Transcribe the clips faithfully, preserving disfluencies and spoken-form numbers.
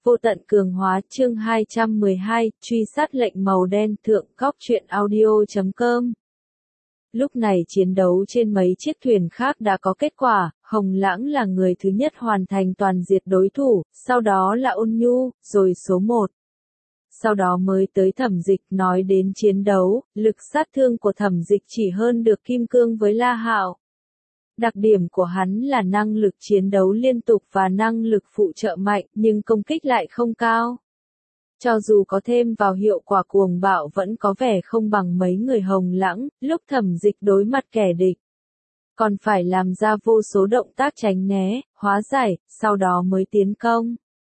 Vô tận cường hóa chương hai trăm mười hai, truy sát lệnh màu đen thượng góc truyện audio chấm com. Lúc này chiến đấu trên mấy chiếc thuyền khác đã có kết quả, Hồng Lãng là người thứ nhất hoàn thành toàn diệt đối thủ, sau đó là Ôn Nhu, rồi số một. Sau đó mới tới Thẩm Dịch. Nói đến chiến đấu, lực sát thương của Thẩm Dịch chỉ hơn được Kim Cương với La Hạo. Đặc điểm của hắn là năng lực chiến đấu liên tục và năng lực phụ trợ mạnh, nhưng công kích lại không cao. Cho dù có thêm vào hiệu quả cuồng bạo vẫn có vẻ không bằng mấy người Hồng Lãng, lúc Thẩm Dịch đối mặt kẻ địch. Còn phải làm ra vô số động tác tránh né, hóa giải, sau đó mới tiến công.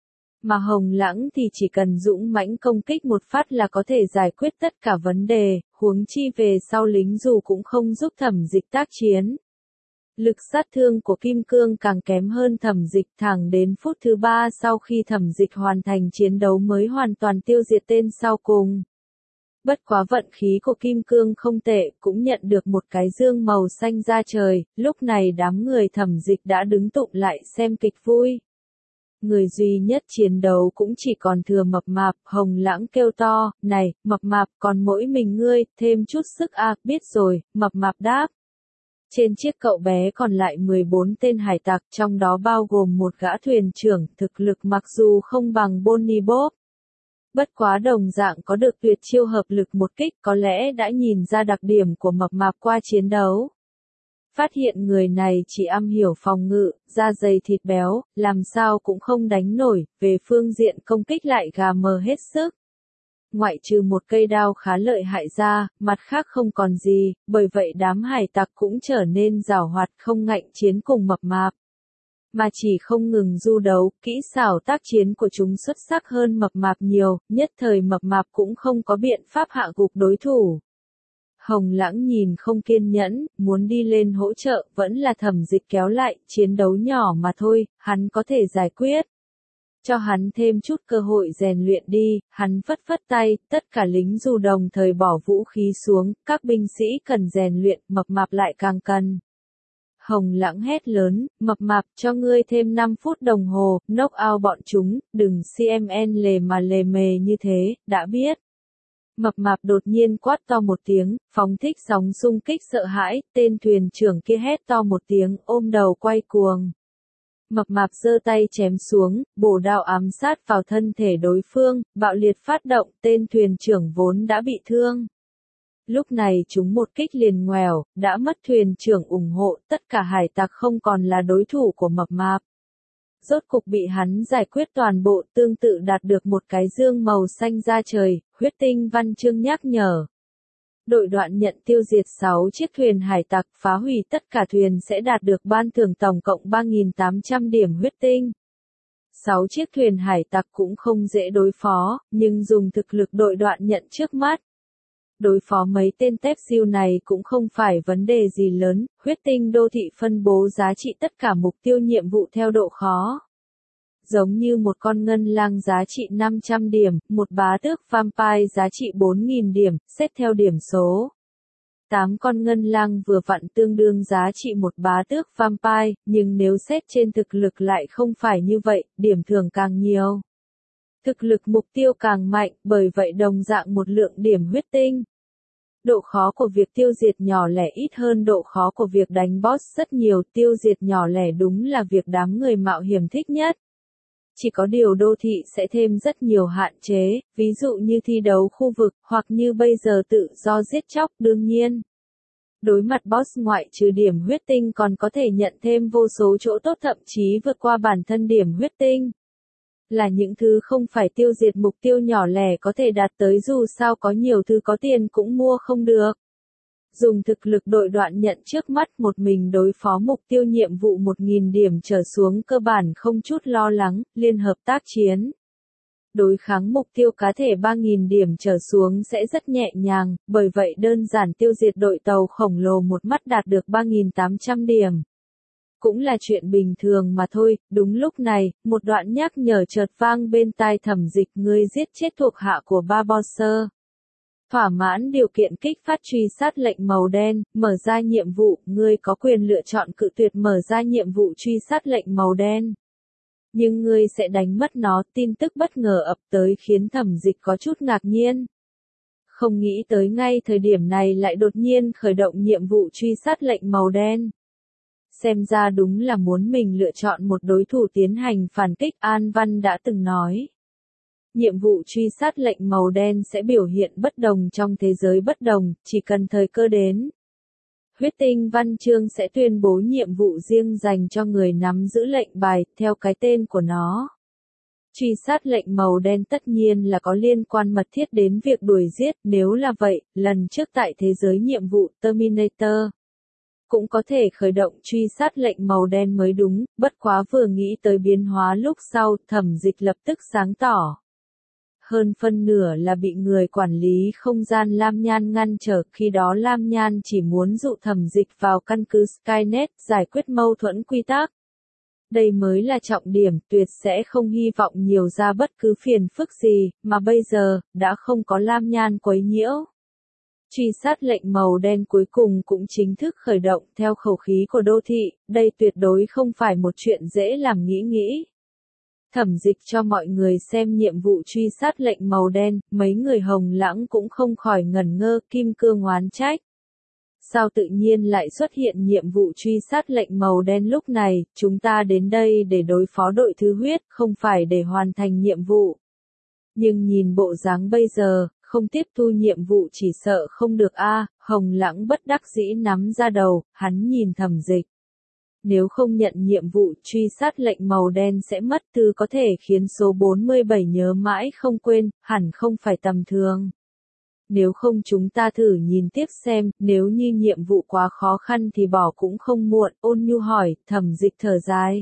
Mà Hồng Lãng thì chỉ cần dũng mãnh công kích một phát là có thể giải quyết tất cả vấn đề, huống chi về sau lính dù cũng không giúp Thẩm Dịch tác chiến. Lực sát thương của Kim Cương càng kém hơn Thẩm Dịch, thẳng đến phút thứ ba sau khi Thẩm Dịch hoàn thành chiến đấu mới hoàn toàn tiêu diệt tên sau cùng. Bất quá vận khí của Kim Cương không tệ, cũng nhận được một cái dương màu xanh ra trời, lúc này đám người Thẩm Dịch đã đứng tụng lại xem kịch vui. Người duy nhất chiến đấu cũng chỉ còn thừa Mập Mạp. Hồng Lãng kêu to, này, Mập Mạp, còn mỗi mình ngươi, thêm chút sức à, biết rồi, Mập Mạp đáp. Trên chiếc cậu bé còn lại mười bốn tên hải tặc, trong đó bao gồm một gã thuyền trưởng, thực lực mặc dù không bằng Bonnie Bob. Bất quá đồng dạng có được tuyệt chiêu hợp lực một kích, có lẽ đã nhìn ra đặc điểm của Mập Mạp qua chiến đấu. Phát hiện người này chỉ am hiểu phòng ngự, da dày thịt béo, làm sao cũng không đánh nổi, về phương diện công kích lại gà mờ hết sức. Ngoại trừ một cây đao khá lợi hại ra, mặt khác không còn gì, bởi vậy đám hải tặc cũng trở nên giàu hoạt không ngạnh chiến cùng Mập Mạp. Mà chỉ không ngừng du đấu, kỹ xảo tác chiến của chúng xuất sắc hơn Mập Mạp nhiều, nhất thời Mập Mạp cũng không có biện pháp hạ gục đối thủ. Hồng Lãng nhìn không kiên nhẫn, muốn đi lên hỗ trợ, vẫn là Thẩm Dịch kéo lại, chiến đấu nhỏ mà thôi, hắn có thể giải quyết. Cho hắn thêm chút cơ hội rèn luyện đi, hắn phất phất tay, tất cả lính dù đồng thời bỏ vũ khí xuống, các binh sĩ cần rèn luyện, Mập Mạp lại càng cần. Hồng Lãng hét lớn, Mập Mạp, cho ngươi thêm năm phút đồng hồ, knock out bọn chúng, đừng xê em en lề mà lề mề như thế, đã biết. Mập Mạp đột nhiên quát to một tiếng, phóng thích sóng xung kích sợ hãi, tên thuyền trưởng kia hét to một tiếng, ôm đầu quay cuồng. Mập Mạp giơ tay chém xuống, bổ đao ám sát vào thân thể đối phương, bạo liệt phát động, tên thuyền trưởng vốn đã bị thương. Lúc này chúng một kích liền ngoèo, đã mất thuyền trưởng ủng hộ, tất cả hải tặc không còn là đối thủ của Mập Mạp. Rốt cục bị hắn giải quyết toàn bộ, tương tự đạt được một cái dương màu xanh ra trời, huyết tinh văn chương nhắc nhở. Đội đoạn nhận tiêu diệt sáu chiếc thuyền hải tặc, phá hủy tất cả thuyền sẽ đạt được ban thưởng tổng cộng ba nghìn tám trăm điểm huyết tinh. sáu chiếc thuyền hải tặc cũng không dễ đối phó, nhưng dùng thực lực đội đoạn nhận trước mắt. Đối phó mấy tên tép siêu này cũng không phải vấn đề gì lớn, huyết tinh đô thị phân bố giá trị tất cả mục tiêu nhiệm vụ theo độ khó. Giống như một con ngân lang giá trị năm trăm điểm, một bá tước vampire giá trị bốn nghìn điểm, xét theo điểm số. tám con ngân lang vừa vặn tương đương giá trị một bá tước vampire, nhưng nếu xét trên thực lực lại không phải như vậy, điểm thưởng càng nhiều. Thực lực mục tiêu càng mạnh, bởi vậy đồng dạng một lượng điểm huyết tinh. Độ khó của việc tiêu diệt nhỏ lẻ ít hơn độ khó của việc đánh boss rất nhiều, tiêu diệt nhỏ lẻ đúng là việc đám người mạo hiểm thích nhất. Chỉ có điều đô thị sẽ thêm rất nhiều hạn chế, ví dụ như thi đấu khu vực, hoặc như bây giờ tự do giết chóc, đương nhiên. Đối mặt boss ngoại trừ điểm huyết tinh còn có thể nhận thêm vô số chỗ tốt, thậm chí vượt qua bản thân điểm huyết tinh. Là những thứ không phải tiêu diệt mục tiêu nhỏ lẻ có thể đạt tới, dù sao có nhiều thứ có tiền cũng mua không được. Dùng thực lực đội đoạn nhận trước mắt một mình đối phó mục tiêu nhiệm vụ một nghìn điểm trở xuống cơ bản không chút lo lắng, liên hợp tác chiến. Đối kháng mục tiêu cá thể ba nghìn điểm trở xuống sẽ rất nhẹ nhàng, bởi vậy đơn giản tiêu diệt đội tàu khổng lồ một mắt đạt được ba nghìn tám trăm điểm. Cũng là chuyện bình thường mà thôi. Đúng lúc này, một đoạn nhắc nhở chợt vang bên tai Thẩm Dịch, ngươi giết chết thuộc hạ của Barbossa. Thỏa mãn điều kiện kích phát truy sát lệnh màu đen, mở ra nhiệm vụ, ngươi có quyền lựa chọn cự tuyệt mở ra nhiệm vụ truy sát lệnh màu đen. Nhưng ngươi sẽ đánh mất nó, tin tức bất ngờ ập tới khiến Thẩm Dịch có chút ngạc nhiên. Không nghĩ tới ngay thời điểm này lại đột nhiên khởi động nhiệm vụ truy sát lệnh màu đen. Xem ra đúng là muốn mình lựa chọn một đối thủ tiến hành phản kích. An Văn đã từng nói. Nhiệm vụ truy sát lệnh màu đen sẽ biểu hiện bất đồng trong thế giới bất đồng, chỉ cần thời cơ đến. Huyết tinh văn chương sẽ tuyên bố nhiệm vụ riêng dành cho người nắm giữ lệnh bài, theo cái tên của nó. Truy sát lệnh màu đen tất nhiên là có liên quan mật thiết đến việc đuổi giết, nếu là vậy, lần trước tại thế giới nhiệm vụ Terminator cũng có thể khởi động truy sát lệnh màu đen mới đúng, bất quá vừa nghĩ tới biến hóa lúc sau, Thẩm Dịch lập tức sáng tỏ. Hơn phân nửa là bị người quản lý không gian Lam Nhan ngăn trở, khi đó Lam Nhan chỉ muốn dụ Thẩm Dịch vào căn cứ Skynet giải quyết mâu thuẫn quy tắc. Đây mới là trọng điểm, tuyệt sẽ không hy vọng nhiều ra bất cứ phiền phức gì, mà bây giờ, đã không có Lam Nhan quấy nhiễu. Truy sát lệnh màu đen cuối cùng cũng chính thức khởi động theo khẩu khí của đô thị, đây tuyệt đối không phải một chuyện dễ làm nghĩ nghĩ. Thẩm Dịch cho mọi người xem nhiệm vụ truy sát lệnh màu đen, mấy người Hồng Lãng cũng không khỏi ngẩn ngơ, kim cương oán trách. Sao tự nhiên lại xuất hiện nhiệm vụ truy sát lệnh màu đen lúc này, chúng ta đến đây để đối phó đội thứ huyết, không phải để hoàn thành nhiệm vụ. Nhưng nhìn bộ dáng bây giờ, không tiếp thu nhiệm vụ chỉ sợ không được a. Hồng Lãng bất đắc dĩ nắm ra đầu, hắn nhìn Thẩm Dịch. Nếu không nhận nhiệm vụ truy sát lệnh màu đen sẽ mất tư có thể khiến số bốn mươi bảy nhớ mãi không quên, hẳn không phải tầm thường. Nếu không chúng ta thử nhìn tiếp xem, nếu như nhiệm vụ quá khó khăn thì bỏ cũng không muộn. Ôn Nhu hỏi. Thẩm Dịch thở dài.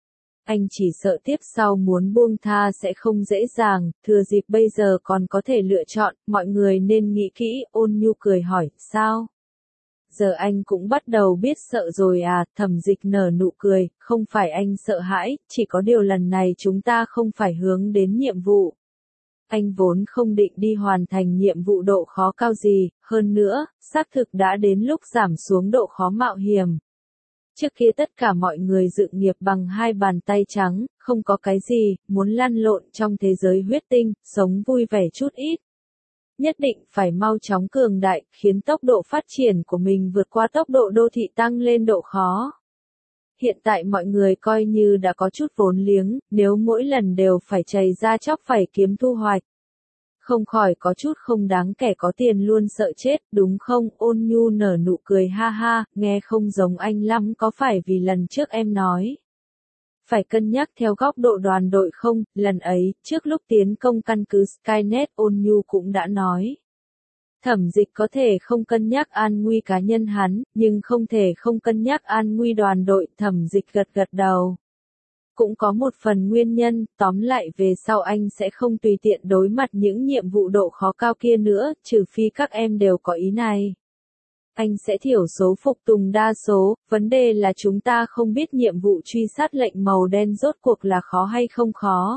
Anh chỉ sợ tiếp sau muốn buông tha sẽ không dễ dàng, thừa dịp bây giờ còn có thể lựa chọn, mọi người nên nghĩ kỹ. Ôn Nhu cười hỏi, sao? Giờ anh cũng bắt đầu biết sợ rồi à? Thẩm Dịch nở nụ cười, không phải anh sợ hãi, chỉ có điều lần này chúng ta không phải hướng đến nhiệm vụ. Anh vốn không định đi hoàn thành nhiệm vụ độ khó cao gì, hơn nữa, xác thực đã đến lúc giảm xuống độ khó mạo hiểm. Trước kia tất cả mọi người dựng nghiệp bằng hai bàn tay trắng, không có cái gì, muốn lăn lộn trong thế giới huyết tinh, sống vui vẻ chút ít. Nhất định phải mau chóng cường đại, khiến tốc độ phát triển của mình vượt qua tốc độ đô thị tăng lên độ khó. Hiện tại mọi người coi như đã có chút vốn liếng, nếu mỗi lần đều phải chày ra chóc phải kiếm thu hoạch. Không khỏi có chút không đáng kẻ có tiền luôn sợ chết, đúng không? Ôn Nhu nở nụ cười ha ha, nghe không giống anh lắm có phải vì lần trước em nói. Phải cân nhắc theo góc độ đoàn đội không, lần ấy, trước lúc tiến công căn cứ Skynet Ôn Nhu cũng đã nói. Thẩm Dịch có thể không cân nhắc an nguy cá nhân hắn, nhưng không thể không cân nhắc an nguy đoàn đội. Thẩm Dịch gật gật đầu. Cũng có một phần nguyên nhân, tóm lại về sau anh sẽ không tùy tiện đối mặt những nhiệm vụ độ khó cao kia nữa, trừ phi các em đều có ý này. Anh sẽ thiểu số phục tùng đa số, vấn đề là chúng ta không biết nhiệm vụ truy sát lệnh màu đen rốt cuộc là khó hay không khó.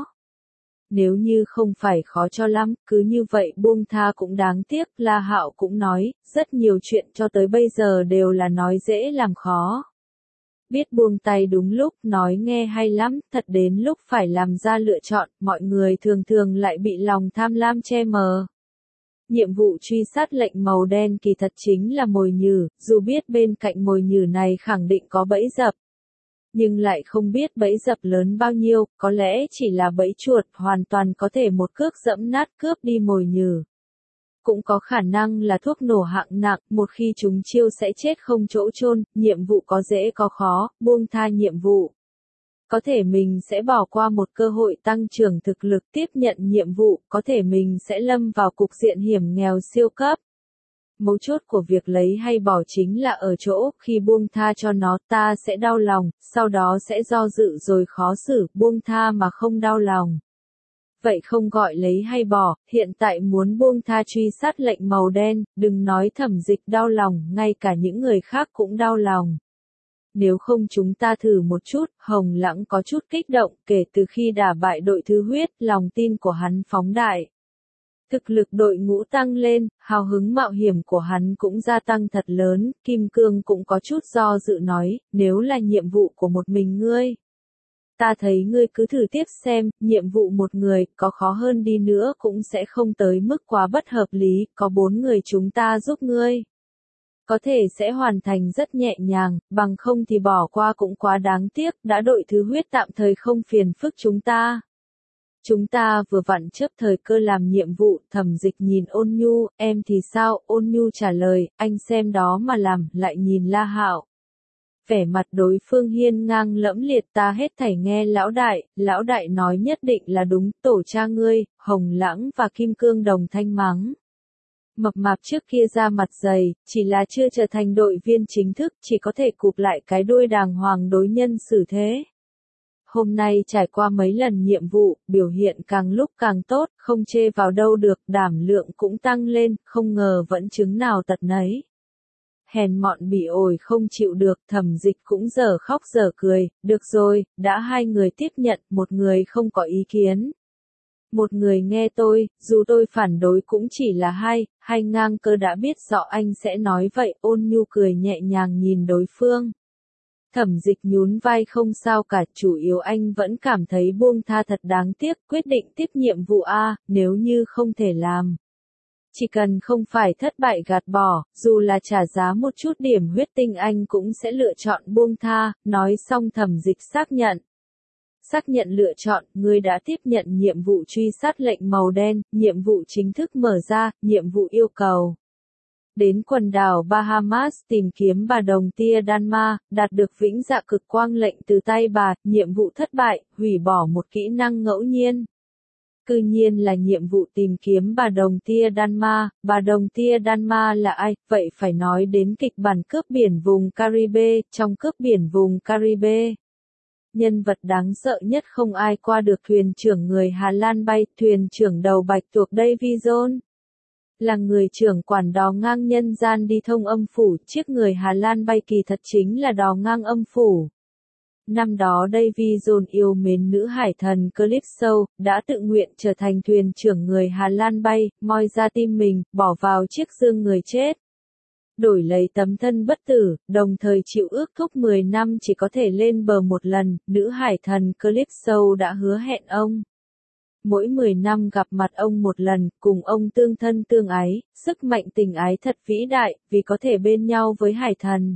Nếu như không phải khó cho lắm, cứ như vậy buông tha cũng đáng tiếc. La Hạo cũng nói, rất nhiều chuyện cho tới bây giờ đều là nói dễ làm khó. Biết buông tay đúng lúc, nói nghe hay lắm, thật đến lúc phải làm ra lựa chọn, mọi người thường thường lại bị lòng tham lam che mờ. Nhiệm vụ truy sát lệnh màu đen kỳ thật chính là mồi nhử, dù biết bên cạnh mồi nhử này khẳng định có bẫy dập. Nhưng lại không biết bẫy dập lớn bao nhiêu, có lẽ chỉ là bẫy chuột, hoàn toàn có thể một cước dẫm nát cướp đi mồi nhử. Cũng có khả năng là thuốc nổ hạng nặng, một khi chúng chiêu sẽ chết không chỗ chôn, nhiệm vụ có dễ có khó, buông tha nhiệm vụ. Có thể mình sẽ bỏ qua một cơ hội tăng trưởng thực lực tiếp nhận nhiệm vụ, có thể mình sẽ lâm vào cục diện hiểm nghèo siêu cấp. Mấu chốt của việc lấy hay bỏ chính là ở chỗ, khi buông tha cho nó ta sẽ đau lòng, sau đó sẽ do dự rồi khó xử, buông tha mà không đau lòng. Vậy không gọi lấy hay bỏ, hiện tại muốn buông tha truy sát lệnh màu đen, đừng nói Thẩm Dịch đau lòng, ngay cả những người khác cũng đau lòng. Nếu không chúng ta thử một chút, Hồng Lãng có chút kích động, kể từ khi đả bại đội thứ huyết, lòng tin của hắn phóng đại. Thực lực đội ngũ tăng lên, hào hứng mạo hiểm của hắn cũng gia tăng thật lớn, Kim Cương cũng có chút do dự nói, nếu là nhiệm vụ của một mình ngươi. ta thấy ngươi cứ thử tiếp xem, nhiệm vụ một người, có khó hơn đi nữa cũng sẽ không tới mức quá bất hợp lý, có bốn người chúng ta giúp ngươi. Có thể sẽ hoàn thành rất nhẹ nhàng, bằng không thì bỏ qua cũng quá đáng tiếc, đã đội thứ huyết tạm thời không phiền phức chúng ta. Chúng ta vừa vặn chớp thời cơ làm nhiệm vụ, Thẩm Dịch nhìn Ôn Nhu, em thì sao, Ôn Nhu trả lời, anh xem đó mà làm, lại nhìn La Hạo. Vẻ mặt đối phương hiên ngang lẫm liệt, ta hết thảy nghe lão đại, lão đại nói nhất định là đúng, tổ cha ngươi, Hồng Lãng và Kim Cương đồng thanh mắng. Mập mạp trước kia ra mặt dày, chỉ là chưa trở thành đội viên chính thức, chỉ có thể cụp lại cái đuôi đàng hoàng đối nhân xử thế. Hôm nay trải qua mấy lần nhiệm vụ, biểu hiện càng lúc càng tốt, không chê vào đâu được, đảm lượng cũng tăng lên, không ngờ vẫn chứng nào tật nấy. Hèn mọn bị ổi không chịu được, Thẩm Dịch cũng dở khóc dở cười, được rồi, đã hai người tiếp nhận, một người không có ý kiến. Một người nghe tôi, dù tôi phản đối cũng chỉ là hai, hai ngang cơ đã biết rõ anh sẽ nói vậy, Ôn Nhu cười nhẹ nhàng nhìn đối phương. Thẩm Dịch nhún vai không sao cả, chủ yếu anh vẫn cảm thấy buông tha thật đáng tiếc, quyết định tiếp nhiệm vụ A, nếu như không thể làm. Chỉ cần không phải thất bại gạt bỏ, dù là trả giá một chút điểm huyết tinh anh cũng sẽ lựa chọn buông tha, nói xong Thẩm Dịch xác nhận. Xác nhận lựa chọn, ngươi đã tiếp nhận nhiệm vụ truy sát lệnh màu đen, nhiệm vụ chính thức mở ra, nhiệm vụ yêu cầu. Đến quần đảo Bahamas tìm kiếm bà đồng tia Danma, đạt được vĩnh dạ cực quang lệnh từ tay bà, nhiệm vụ thất bại, hủy bỏ một kỹ năng ngẫu nhiên. Cư nhiên là nhiệm vụ tìm kiếm bà đồng tia Danma, bà đồng tia Danma là ai, vậy phải nói đến kịch bản cướp biển vùng Caribe, trong cướp biển vùng Caribe. Nhân vật đáng sợ nhất không ai qua được thuyền trưởng người Hà Lan bay, thuyền trưởng đầu bạch tuộc Davy Jones. Là người trưởng quản đò ngang nhân gian đi thông âm phủ, chiếc người Hà Lan bay kỳ thật chính là đò ngang âm phủ. Năm đó Davy Jones yêu mến nữ hải thần Calypso, đã tự nguyện trở thành thuyền trưởng người Hà Lan bay, moi ra tim mình, bỏ vào chiếc dương người chết. Đổi lấy tấm thân bất tử, đồng thời chịu ước thúc mười năm chỉ có thể lên bờ một lần, nữ hải thần Calypso đã hứa hẹn ông. Mỗi mười năm gặp mặt ông một lần, cùng ông tương thân tương ái, sức mạnh tình ái thật vĩ đại, vì có thể bên nhau với hải thần.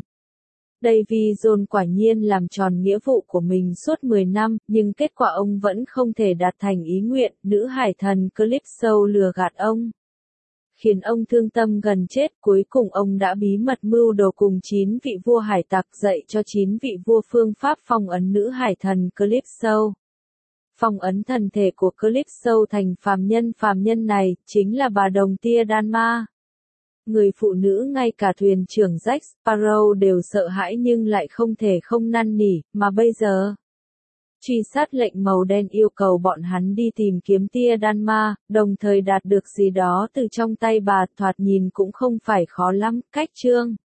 Davy Jones quả nhiên làm tròn nghĩa vụ của mình suốt mười năm, nhưng kết quả ông vẫn không thể đạt thành ý nguyện, nữ hải thần Calypso lừa gạt ông. Khiến ông thương tâm gần chết, cuối cùng ông đã bí mật mưu đồ cùng chín vị vua hải tặc dạy cho chín vị vua phương pháp phong ấn nữ hải thần Calypso. Phong ấn thần thể của Calypso thành phàm nhân, phàm nhân này chính là bà đồng tia Danma. Người phụ nữ ngay cả thuyền trưởng Jack Sparrow đều sợ hãi nhưng lại không thể không năn nỉ, mà bây giờ. Truy sát lệnh màu đen yêu cầu bọn hắn đi tìm kiếm tia Danma, đồng thời đạt được gì đó từ trong tay bà, thoạt nhìn cũng không phải khó lắm, cách chương.